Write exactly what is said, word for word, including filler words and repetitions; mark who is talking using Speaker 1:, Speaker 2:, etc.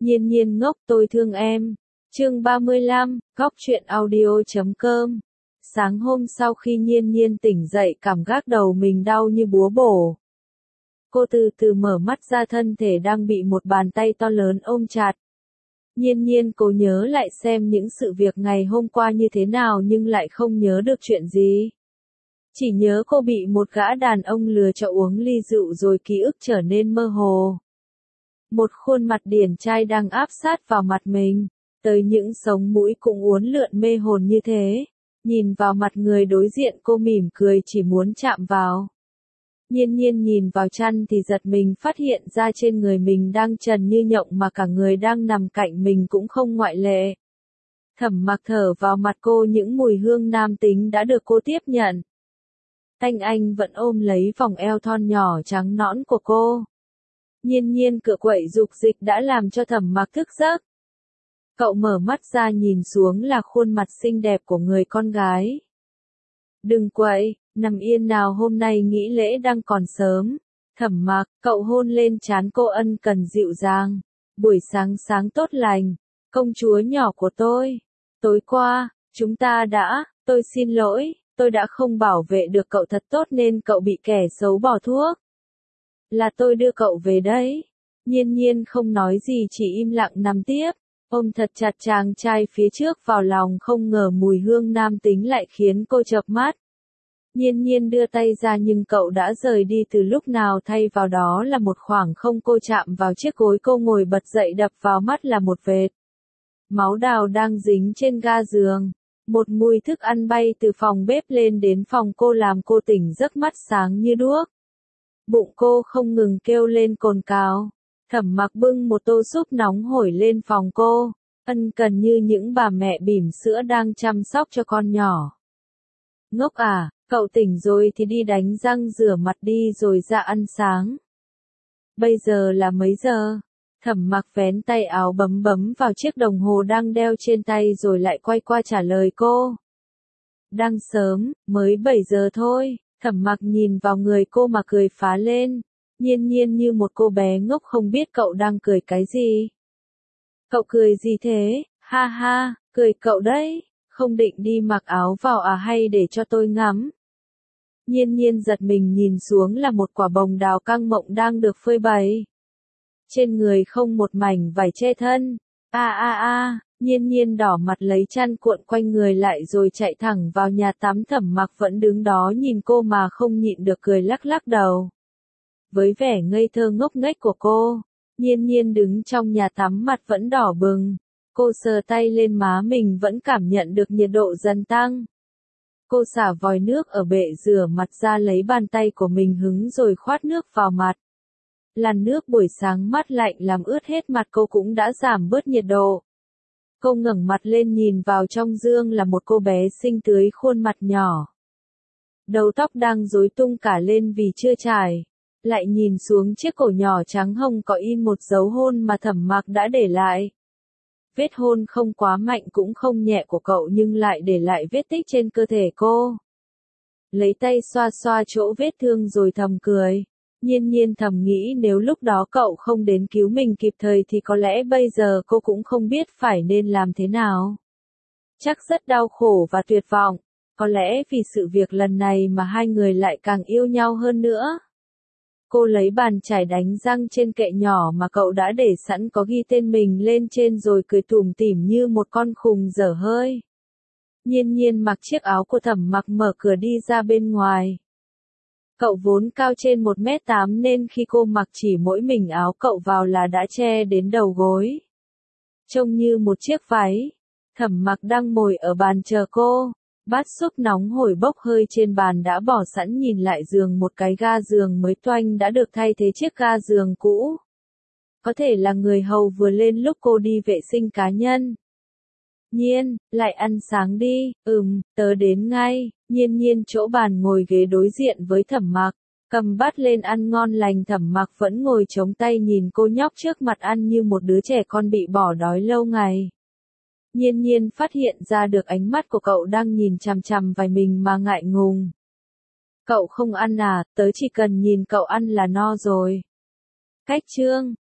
Speaker 1: Nhiên nhiên ngốc tôi thương em. Chương ba mươi lăm, góc truyện audio chấm com. Sáng hôm sau khi Nhiên nhiên tỉnh dậy cảm giác đầu mình đau như búa bổ. Cô từ từ mở mắt ra, thân thể đang bị một bàn tay to lớn ôm chặt. Nhiên nhiên cố nhớ lại xem những sự việc ngày hôm qua như thế nào nhưng lại không nhớ được chuyện gì. Chỉ nhớ cô bị một gã đàn ông lừa cho uống ly rượu rồi ký ức trở nên mơ hồ. Một khuôn mặt điển trai đang áp sát vào mặt mình, tới những sống mũi cũng uốn lượn mê hồn như thế. Nhìn vào mặt người đối diện cô mỉm cười chỉ muốn chạm vào. Nhiên nhiên nhìn vào chăn thì giật mình phát hiện ra trên người mình đang trần như nhộng mà cả người đang nằm cạnh mình cũng không ngoại lệ. Thẩm Mặc thở vào mặt cô, những mùi hương nam tính đã được cô tiếp nhận. Anh anh vẫn ôm lấy vòng eo thon nhỏ trắng nõn của cô. Nhiên nhiên cựa quậy dục dịch đã làm cho Thẩm Mặc thức giấc. Cậu mở mắt ra nhìn xuống là khuôn mặt xinh đẹp của người con gái. Đừng quậy, nằm yên nào, hôm nay nghỉ lễ đang còn sớm. Thẩm Mặc, cậu hôn lên trán cô ân cần dịu dàng. Buổi sáng sáng tốt lành, công chúa nhỏ của tôi. Tối qua, chúng ta đã, tôi xin lỗi, tôi đã không bảo vệ được cậu thật tốt nên cậu bị kẻ xấu bỏ thuốc. Là tôi đưa cậu về đấy. Nhiên nhiên không nói gì, chỉ im lặng nằm tiếp. Ôm thật chặt chàng trai phía trước vào lòng, không ngờ mùi hương nam tính lại khiến cô chợp mắt. Nhiên nhiên đưa tay ra nhưng cậu đã rời đi từ lúc nào, thay vào đó là một khoảng không. Cô chạm vào chiếc gối cô ngồi bật dậy, đập vào mắt là một vệt máu đào đang dính trên ga giường. Một mùi thức ăn bay từ phòng bếp lên đến phòng cô làm cô tỉnh giấc, mắt sáng như đuốc. Bụng cô không ngừng kêu lên cồn cào. Thẩm Mặc bưng một tô súp nóng hổi lên phòng cô, ân cần như những bà mẹ bỉm sữa đang chăm sóc cho con nhỏ. Ngốc à, cậu tỉnh rồi thì đi đánh răng rửa mặt đi rồi ra ăn sáng. Bây giờ là mấy giờ? Thẩm Mặc vén tay áo bấm bấm vào chiếc đồng hồ đang đeo trên tay rồi lại quay qua trả lời cô. Đang sớm, mới bảy giờ thôi. Thẩm Mặc nhìn vào người cô mà cười phá lên. Nhiên nhiên như một cô bé ngốc không biết cậu đang cười cái gì. Cậu cười gì thế? Ha ha, cười cậu đấy. Không định đi mặc áo vào à, hay để cho tôi ngắm? Nhiên nhiên giật mình nhìn xuống là một quả bồng đào căng mọng đang được phơi bày. Trên người không một mảnh vải che thân. A a a, nhiên nhiên đỏ mặt lấy chăn cuộn quanh người lại rồi chạy thẳng vào nhà tắm. Thẩm Mặc vẫn đứng đó nhìn cô mà không nhịn được cười lắc lắc đầu. Với vẻ ngây thơ ngốc nghếch của cô, nhiên nhiên đứng trong nhà tắm mặt vẫn đỏ bừng. Cô sờ tay lên má mình vẫn cảm nhận được nhiệt độ dần tăng. Cô xả vòi nước ở bệ rửa mặt ra, lấy bàn tay của mình hứng rồi khoát nước vào mặt. Làn nước buổi sáng mát lạnh làm ướt hết mặt cô cũng đã giảm bớt nhiệt độ. Cô ngẩng mặt lên nhìn vào trong gương là một cô bé xinh tươi, khuôn mặt nhỏ. Đầu tóc đang rối tung cả lên vì chưa chải. Lại nhìn xuống chiếc cổ nhỏ trắng hồng có in một dấu hôn mà Thẩm Mặc đã để lại. Vết hôn không quá mạnh cũng không nhẹ của cậu nhưng lại để lại vết tích trên cơ thể cô. Lấy tay xoa xoa chỗ vết thương rồi thầm cười. Nhiên nhiên thầm nghĩ nếu lúc đó cậu không đến cứu mình kịp thời thì có lẽ bây giờ cô cũng không biết phải nên làm thế nào. Chắc rất đau khổ và tuyệt vọng. Có lẽ vì sự việc lần này mà hai người lại càng yêu nhau hơn nữa. Cô lấy bàn chải đánh răng trên kệ nhỏ mà cậu đã để sẵn có ghi tên mình lên trên rồi cười tủm tỉm như một con khùng dở hơi. Nhiên nhiên mặc chiếc áo của Thẩm Mặc mở cửa đi ra bên ngoài. Cậu vốn cao trên một mét tám nên khi cô mặc chỉ mỗi mình áo cậu vào là đã che đến đầu gối. Trông như một chiếc váy. Thẩm Mặc đang ngồi ở bàn chờ cô. Bát súp nóng hổi bốc hơi trên bàn đã bỏ sẵn, nhìn lại giường, một cái ga giường mới toanh đã được thay thế chiếc ga giường cũ. Có thể là người hầu vừa lên lúc cô đi vệ sinh cá nhân. Nhiên, lại ăn sáng đi. Ừm, tớ đến ngay. Nhiên nhiên chỗ bàn ngồi ghế đối diện với Thẩm Mặc, cầm bát lên ăn ngon lành. Thẩm Mặc vẫn ngồi chống tay nhìn cô nhóc trước mặt ăn như một đứa trẻ con bị bỏ đói lâu ngày. Nhiên nhiên phát hiện ra được ánh mắt của cậu đang nhìn chằm chằm vào mình mà ngại ngùng. Cậu không ăn à, tớ chỉ cần nhìn cậu ăn là no rồi. Cách chương